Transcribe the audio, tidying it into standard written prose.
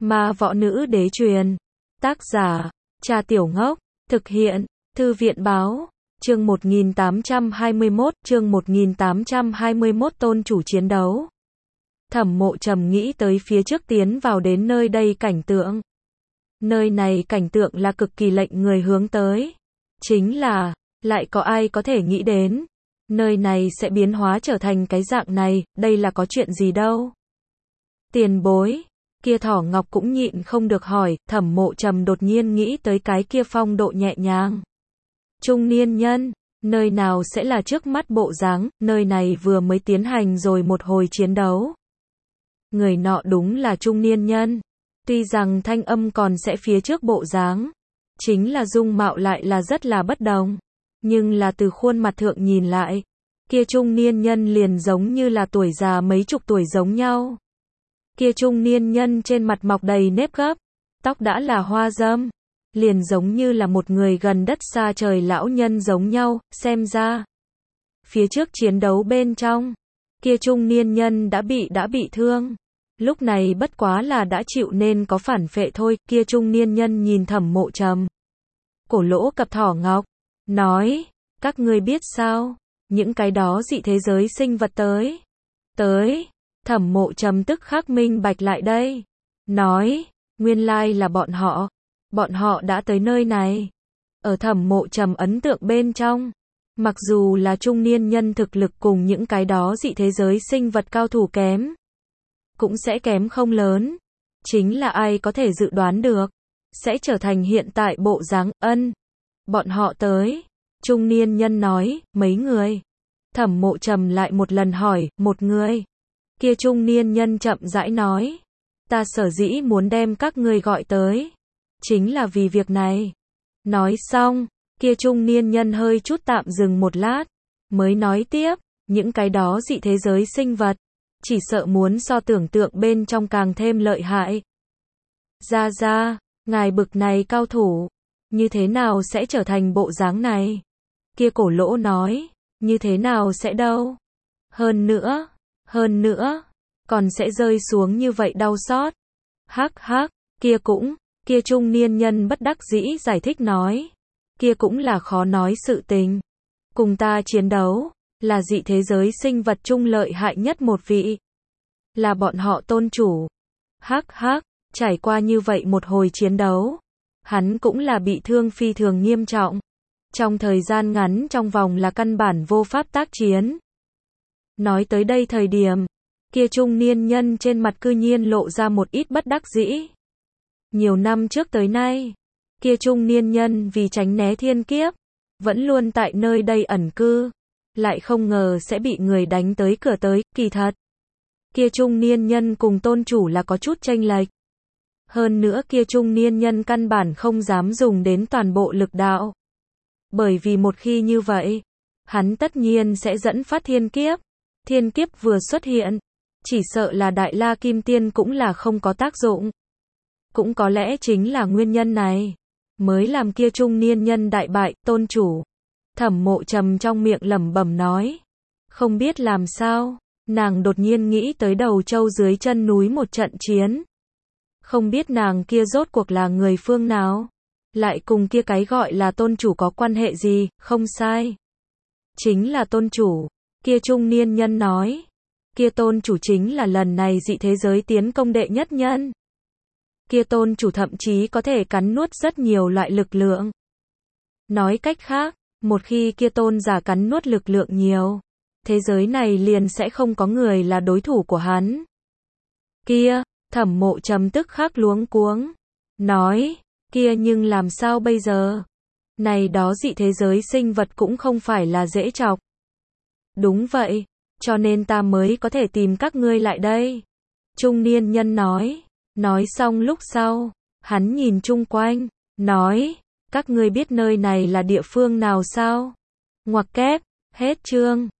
Ma Võ Nữ Đế truyền. Tác giả, Cha Tiểu Ngốc. Thực hiện, Thư viện báo. Chương 1821 tôn chủ chiến đấu. Thẩm Mộ Trầm nghĩ tới phía trước tiến vào đến nơi đây cảnh tượng. Nơi này cảnh tượng là cực kỳ lệnh người hướng tới. Chính là, lại có ai có thể nghĩ đến. Nơi này sẽ biến hóa trở thành cái dạng này, đây là có chuyện gì đâu. Tiền bối, kia Thỏ Ngọc cũng nhịn không được hỏi, Thẩm Mộ Trầm đột nhiên nghĩ tới cái kia phong độ nhẹ nhàng. Trung niên nhân, nơi nào sẽ là trước mắt bộ dáng, nơi này vừa mới tiến hành rồi một hồi chiến đấu. Người nọ đúng là trung niên nhân, tuy rằng thanh âm còn sẽ phía trước bộ dáng, chính là dung mạo lại là rất là bất đồng, nhưng là từ khuôn mặt thượng nhìn lại, kia trung niên nhân liền giống như là tuổi già mấy chục tuổi giống nhau. Kia trung niên nhân trên mặt mọc đầy nếp gấp, tóc đã là hoa râm, liền giống như là một người gần đất xa trời lão nhân giống nhau, xem ra. Phía trước chiến đấu bên trong, kia trung niên nhân đã bị thương. Lúc này bất quá là đã chịu nên có phản phệ thôi, kia trung niên nhân nhìn Thẩm Mộ Trầm. Cổ lỗ cặp Thỏ Ngọc, nói, các ngươi biết sao, những cái đó dị thế giới sinh vật tới. Thẩm Mộ Trầm tức khắc minh bạch lại đây. Nói, nguyên lai là bọn họ đã tới nơi này. Ở Thẩm Mộ Trầm ấn tượng bên trong, mặc dù là trung niên nhân thực lực cùng những cái đó dị thế giới sinh vật cao thủ kém, cũng sẽ kém không lớn. Chính là ai có thể dự đoán được, sẽ trở thành hiện tại bộ dáng. Bọn họ tới. Trung niên nhân nói, mấy người. Thẩm Mộ Trầm lại một lần hỏi, một người. Kia trung niên nhân chậm rãi nói, ta sở dĩ muốn đem các ngươi gọi tới, chính là vì việc này. Nói xong, kia trung niên nhân hơi chút tạm dừng một lát, mới nói tiếp, những cái đó dị thế giới sinh vật, chỉ sợ muốn so tưởng tượng bên trong càng thêm lợi hại. Ra, ngài bực này cao thủ, như thế nào sẽ trở thành bộ dáng này? Kia cổ lỗ nói, như thế nào sẽ đâu? Hơn nữa, còn sẽ rơi xuống như vậy đau xót. Hắc, kia trung niên nhân bất đắc dĩ giải thích nói, kia cũng là khó nói sự tình. Cùng ta chiến đấu, là dị thế giới sinh vật trung lợi hại nhất một vị. Là bọn họ tôn chủ. Hắc, trải qua như vậy một hồi chiến đấu, hắn cũng là bị thương phi thường nghiêm trọng. Trong thời gian ngắn trong vòng là căn bản vô pháp tác chiến. Nói tới đây thời điểm, kia trung niên nhân trên mặt cư nhiên lộ ra một ít bất đắc dĩ. Nhiều năm trước tới nay, kia trung niên nhân vì tránh né thiên kiếp, vẫn luôn tại nơi đây ẩn cư, lại không ngờ sẽ bị người đánh tới cửa tới, kỳ thật. Kia trung niên nhân cùng tôn chủ là có chút chênh lệch. Hơn nữa kia trung niên nhân căn bản không dám dùng đến toàn bộ lực đạo. Bởi vì một khi như vậy, hắn tất nhiên sẽ dẫn phát thiên kiếp. Thiên kiếp vừa xuất hiện, chỉ sợ là Đại La Kim Tiên cũng là không có tác dụng. Cũng có lẽ chính là nguyên nhân này, mới làm kia trung niên nhân đại bại, tôn chủ. Thẩm Mộ Trầm trong miệng lẩm bẩm nói. Không biết làm sao, nàng đột nhiên nghĩ tới Đầu Châu dưới chân núi một trận chiến. Không biết nàng kia rốt cuộc là người phương nào, lại cùng kia cái gọi là tôn chủ có quan hệ gì, không sai. Chính là tôn chủ, kia trung niên nhân nói. Kia tôn chủ chính là lần này dị thế giới tiến công đệ nhất nhân. Kia tôn chủ thậm chí có thể cắn nuốt rất nhiều loại lực lượng. Nói cách khác, một khi kia tôn giả cắn nuốt lực lượng nhiều, thế giới này liền sẽ không có người là đối thủ của hắn. Kia, Thẩm Mộ Trầm tức khắc luống cuống. Nói, kia nhưng làm sao bây giờ? Này đó dị thế giới sinh vật cũng không phải là dễ chọc. Đúng vậy, cho nên ta mới có thể tìm các ngươi lại đây. Trung niên nhân nói. Nói xong lúc sau, hắn nhìn chung quanh, nói, các ngươi biết nơi này là địa phương nào sao? Ngoặc kép, hết chương.